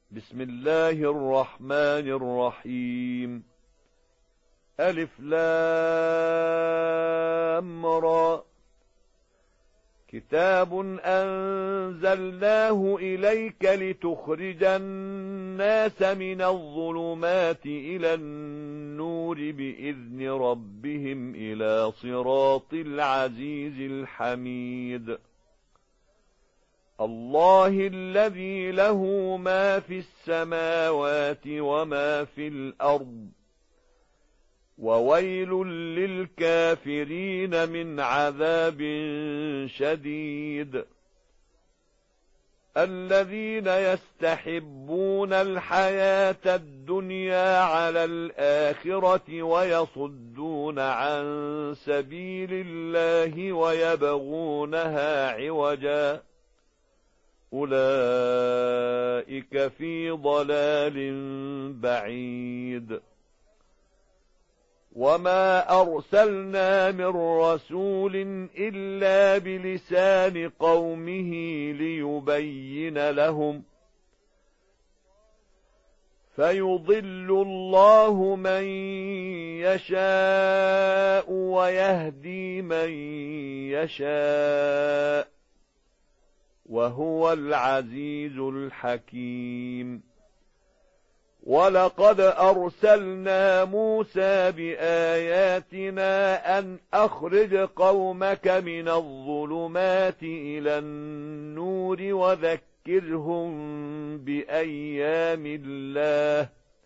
بسم الله الرحمن الرحيم. ألف لام را. كتاب أنزلناه إليك لتخرج الناس من الظلمات إلى النور بإذن ربهم إلى صراط العزيز الحميد. الله الذي له ما في السماوات وما في الأرض، وويل للكافرين من عذاب شديد. الذين يستحبون الحياة الدنيا على الآخرة ويصدون عن سبيل الله ويبغونها عوجا، أولئك في ضلال بعيد. وما أرسلنا من رسول إلا بلسان قومه ليبين لهم، فيضل الله من يشاء ويهدي من يشاء، وهو العزيز الحكيم. ولقد أرسلنا موسى بآياتنا أن أخرج قومك من الظلمات إلى النور وذكرهم بأيام الله،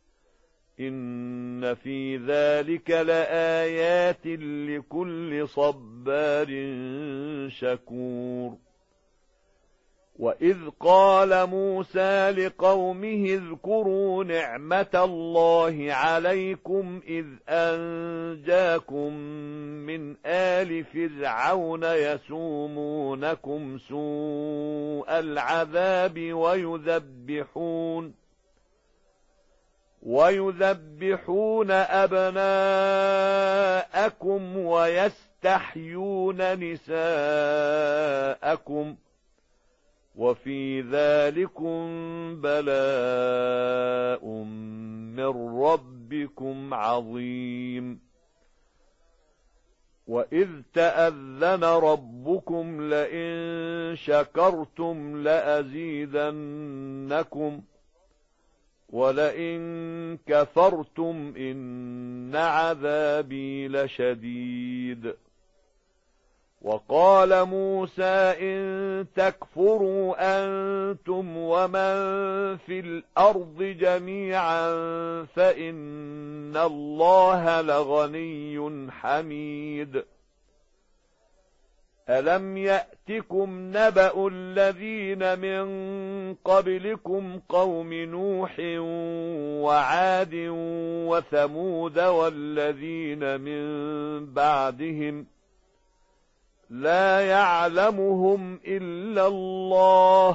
إن في ذلك لآيات لكل صبار شكور. وإذ قال موسى لقومه اذكروا نعمة الله عليكم إذ أنجاكم من آل فرعون يسومونكم سوء العذاب ويذبحون أبناءكم ويستحيون نساءكم، وفي ذلكم بلاء من ربكم عظيم. وإذ تأذن ربكم لئن شكرتم لأزيدنكم ولئن كفرتم إن عذابي لشديد. وقال موسى إن تكفروا أنتم ومن في الأرض جميعا فإن الله لغني حميد. ألم يأتكم نبأ الذين من قبلكم قوم نوح وعاد وثمود والذين من بعدهم لا يعلمهم إلا الله،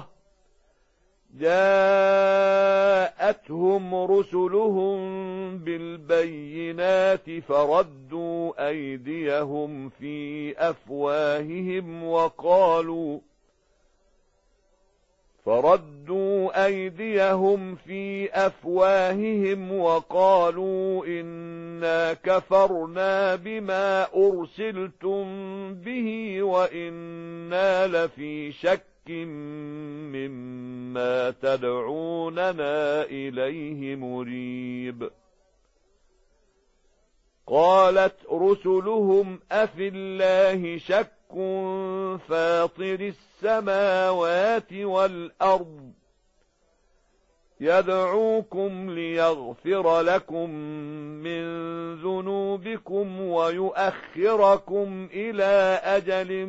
جاءتهم رسلهم بالبينات فردوا أيديهم في أفواههم وقالوا إنا كفرنا بما أرسلتم به وإنا لفي شك مما تدعوننا إليه مريب. قالت رسلهم أفي الله شك فاطر السماوات والأرض يدعوكم ليغفر لكم من ذنوبكم ويؤخركم إلى أجل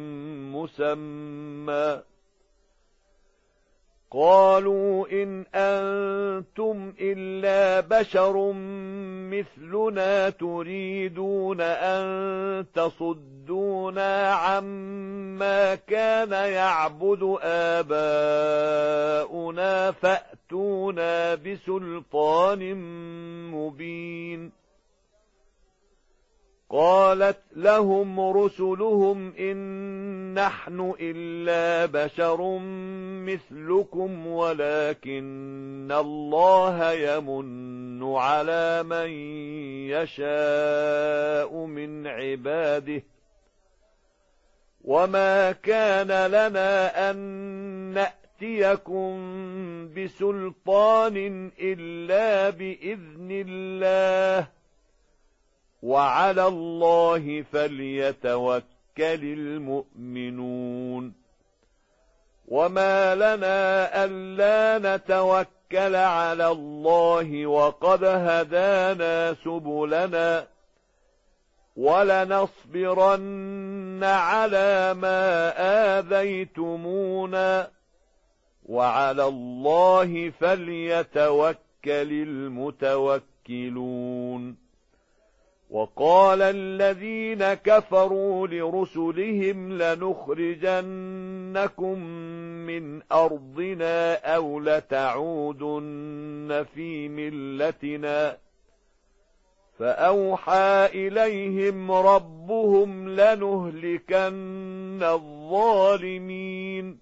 مسمى. قالوا إن أنتم إلا بشر مثلنا تريدون أن تصدونا عما كان يعبد آباؤنا فأتونا بسلطان مبين. قالت لهم رسلهم إن نحن إلا بشر مثلكم ولكن الله يمن على من يشاء من عباده وما كان لنا أن نأتيكم بسلطان إلا بإذن الله وعلى الله فليتوكل المؤمنون وما لنا ألا نتوكل على الله وقد هدانا سبلنا ولنصبرن على ما آذيتمونا وعلى الله فليتوكل المتوكلون وقال الذين كفروا لرسلهم لنخرجنكم من أرضنا أو لتعودن في ملتنا فأوحى إليهم ربهم لنهلكن الظالمين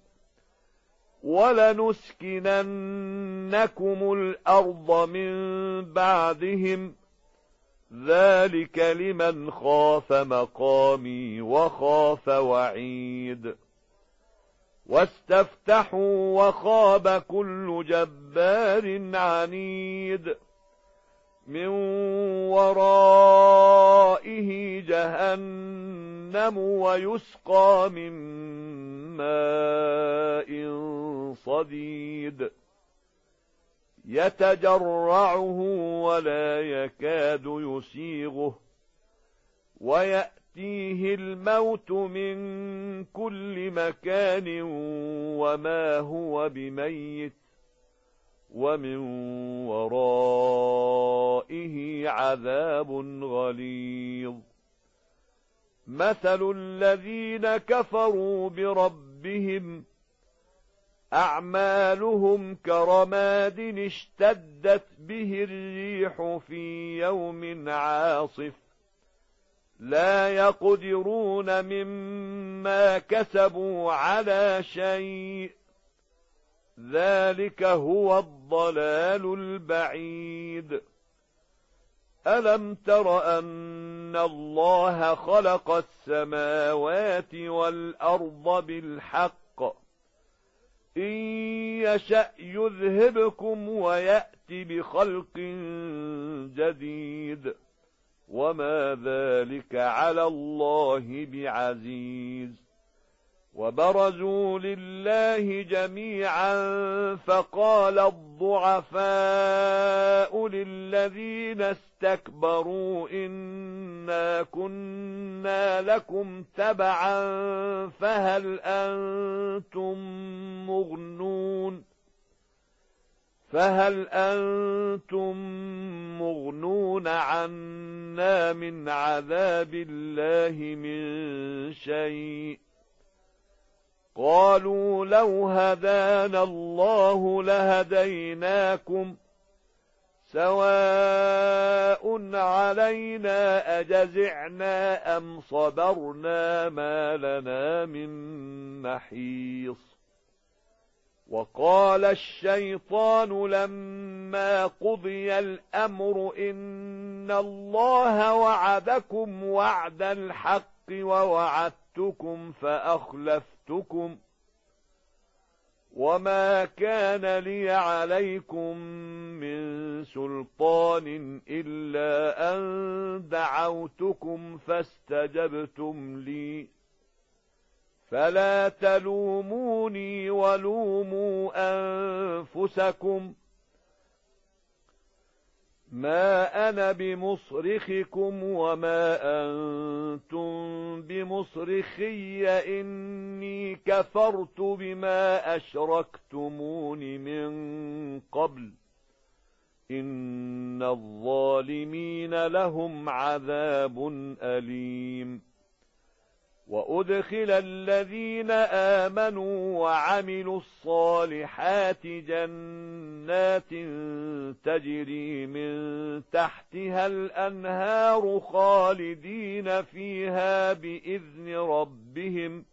ولنسكننكم الأرض من بعدهم ذلك لمن خاف مقامي وخاف وعيد واستفتحوا وخاب كل جبار عنيد من ورائه جهنم ويسقى من ماء صديد يتجرعه ولا يكاد يسيغه ويأتيه الموت من كل مكان وما هو بميت ومن ورائه عذاب غليظ مثل الذين كفروا بربهم أعمالهم كرماد اشتدت به الريح في يوم عاصف لا يقدرون مما كسبوا على شيء ذلك هو الضلال البعيد ألم تر أن الله خلق السماوات والأرض بالحق إن يشأ يذهبكم ويأت بخلق جديد وما ذلك على الله بعزيز وبرزوا لله جميعا فقال الضعفاء للذين استكبروا إنا كنا لكم تبعا فهل أنتم مغنون عنا من عذاب الله من شيء قالوا لو هدانا الله لهديناكم سواء علينا أجزعنا أم صبرنا ما لنا من محيص وقال الشيطان لما قضي الأمر إن الله وعدكم وعد الحق ووعدتكم فأخلفتكم وما كان لي عليكم من سلطان إلا أن دعوتكم فاستجبتم لي فلا تلوموني ولوموا أنفسكم ما أنا بمصرخكم وما أنتم بمصرخي إني كفرت بما أشركتمون من قبل إن الظالمين لهم عذاب أليم وأدخل الذين آمنوا وعملوا الصالحات جنات جنات تجري من تحتها الأنهار خالدين فيها بإذن ربهم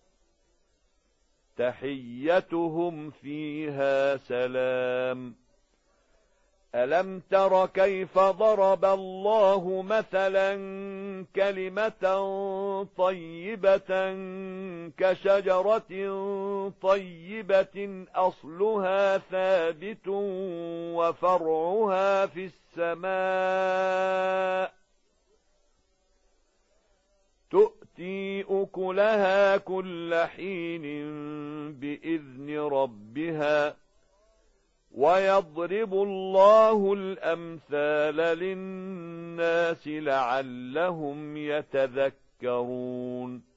تحيتهم فيها سلام ألم تر كيف ضرب الله مثلا كلمة طيبة كشجرة طيبة أصلها ثابت وفرعها في السماء تؤتي أكلها كل حين بإذن ربها ويضرب الله الأمثال للناس لعلهم يتذكرون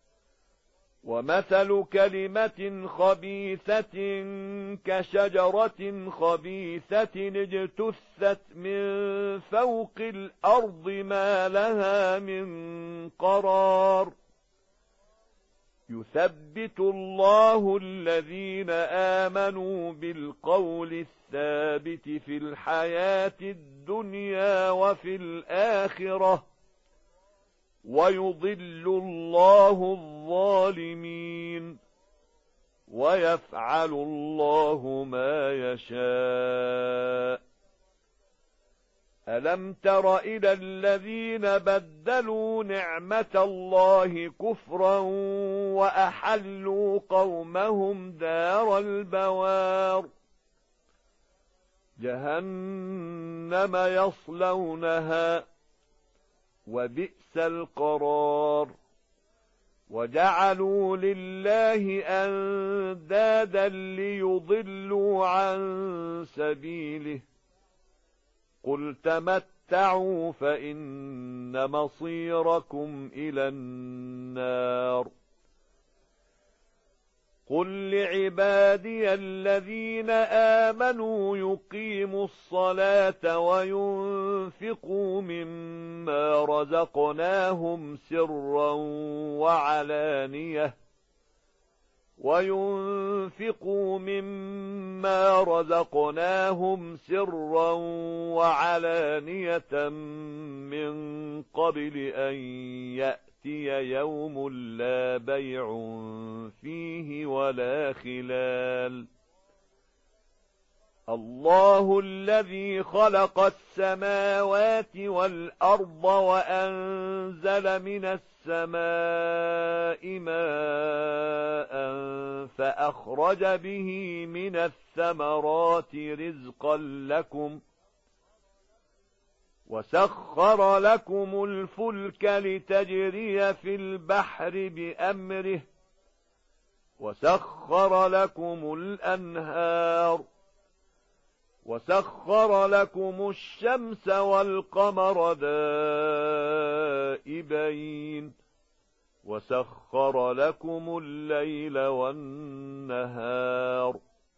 ومثل كلمة خبيثة كشجرة خبيثة اجتثت من فوق الأرض ما لها من قرار يثبت الله الذين آمنوا بالقول الثابت في الحياة الدنيا وفي الآخرة ويضل الله الظالمين ويفعل الله ما يشاء ألم تر إلى الذين بدلوا نعمة الله كفرا وأحلوا قومهم دار البوار جهنم يصلونها وبئس القرار وجعلوا لله أندادا ليضلوا عن سبيله قل تمتعوا فإن مصيركم إلى النار قل لعبادي الذين آمنوا يقيموا الصلاة وينفقوا مما رزقناهم سرا وعلانية من قبل أن يأتي يوم لا بيع فيه ولا خلال الله الذي خلق السماوات والأرض وأنزل من السماء ماء فأخرج به من الثمرات رزقا لكم وسخر لكم الفلك لتجري في البحر بأمره وسخر لكم الأنهار وسخر لكم الشمس والقمر دائبين وسخر لكم الليل والنهار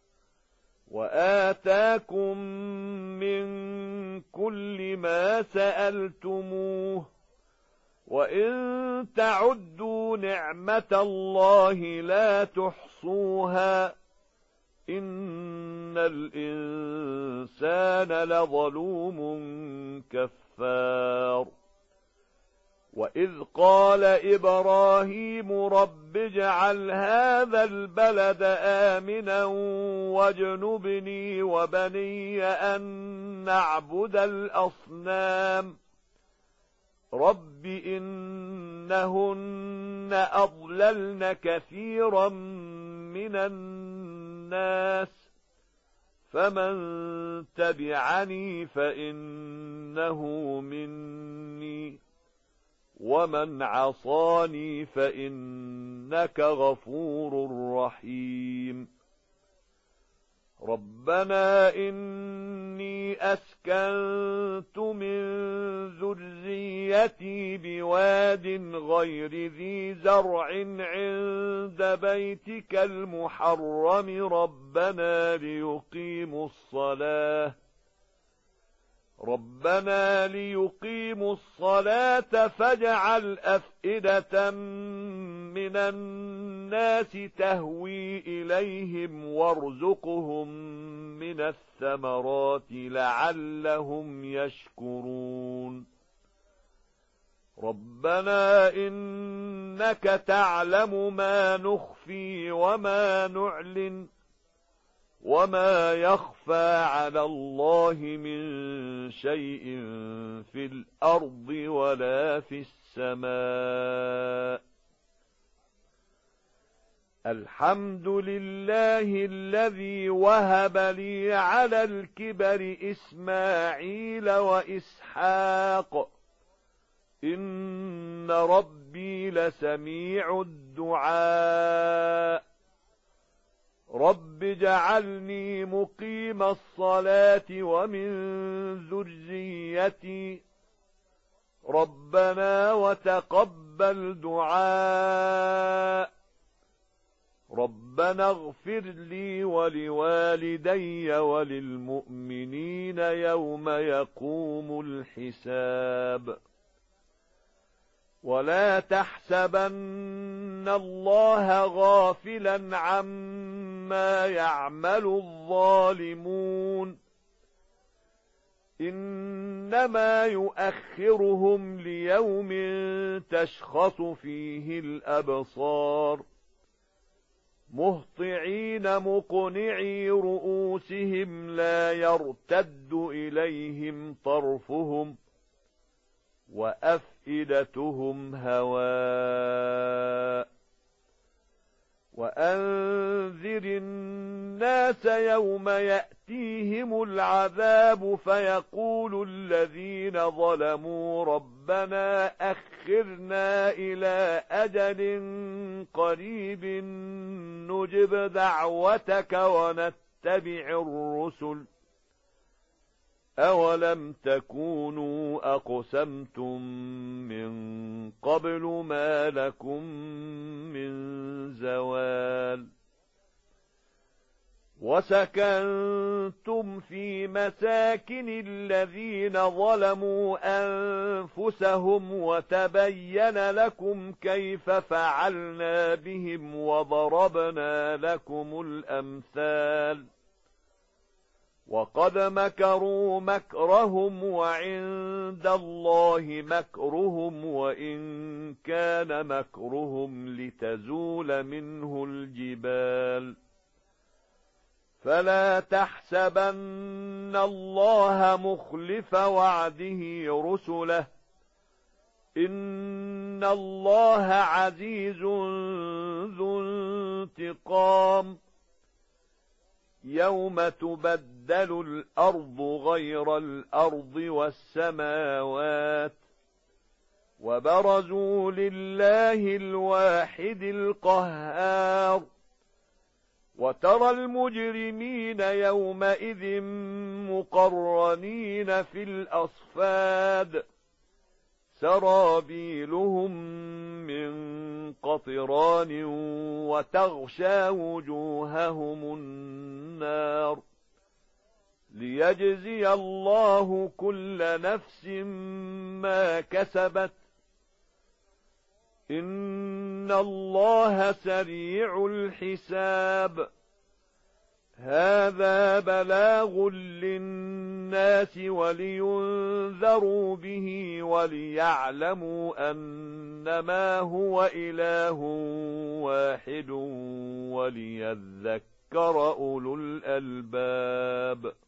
وآتاكم من كل ما سألتموه وإن تعدوا نعمة الله لا تحصوها إن الإنسان لظلوم كفار وإذ قال إبراهيم رب اجعل هذا البلد آمنا واجنبني وبني أن نعبد الأصنام رب إنهن أضللن كثيرا من الناس فمن تبعني فإنه مني ومن عصاني فإنك غفور رحيم ربنا إني أسكنت من ذريتي بواد غير ذي زرع عند بيتك المحرم ربنا ليقيموا الصلاة فاجعل أفئدة من الناس تهوي إليهم وارزقهم من الثمرات لعلهم يشكرون ربنا إنك تعلم ما نخفي وما نعلن وما يخفى على الله من شيء في الأرض ولا في السماء الحمد لله الذي وهب لي على الكبر إسماعيل وإسحاق إن ربي لسميع الدعاء رب اجعلني مقيم الصلاة ومن ذريتي ربنا وتقبل دعاء ربنا اغفر لي ولوالدي وللمؤمنين يوم يقوم الحساب ولا تحسبن الله غافلا عما يعمل الظالمون إنما يؤخرهم ليوم تشخص فيه الأبصار مهطعين مقنعي رؤوسهم لا يرتد إليهم طرفهم وأفئدتهم هواء وأنذر الناس يوم يأتيهم العذاب فيقول الذين ظلموا ربنا أخرنا إلى أجل قريب نجب دعوتك ونتبع الرسل أولم تكونوا أقسمتم من قبل ما لكم من زوال وسكنتم في مساكن الذين ظلموا أنفسهم وتبين لكم كيف فعلنا بهم وضربنا لكم الأمثال وقد مكروا مكرهم وعند الله مكرهم وإن كان مكرهم لتزول منه الجبال فلا تحسبن الله مخلف وعده رسله إن الله عزيز ذو انتقام يوم تبدل الأرض غير الأرض والسماوات وبرزوا لله الواحد القهار وترى المجرمين يومئذ مقرنين في الأصفاد سرابيلهم من قطران وتغشى وجوههم النار ليجزي الله كل نفس ما كسبت إن الله سريع الحساب هذا بلاغ للناس ولينذروا به وليعلموا أنما هو إله واحد وليذكر أولو الألباب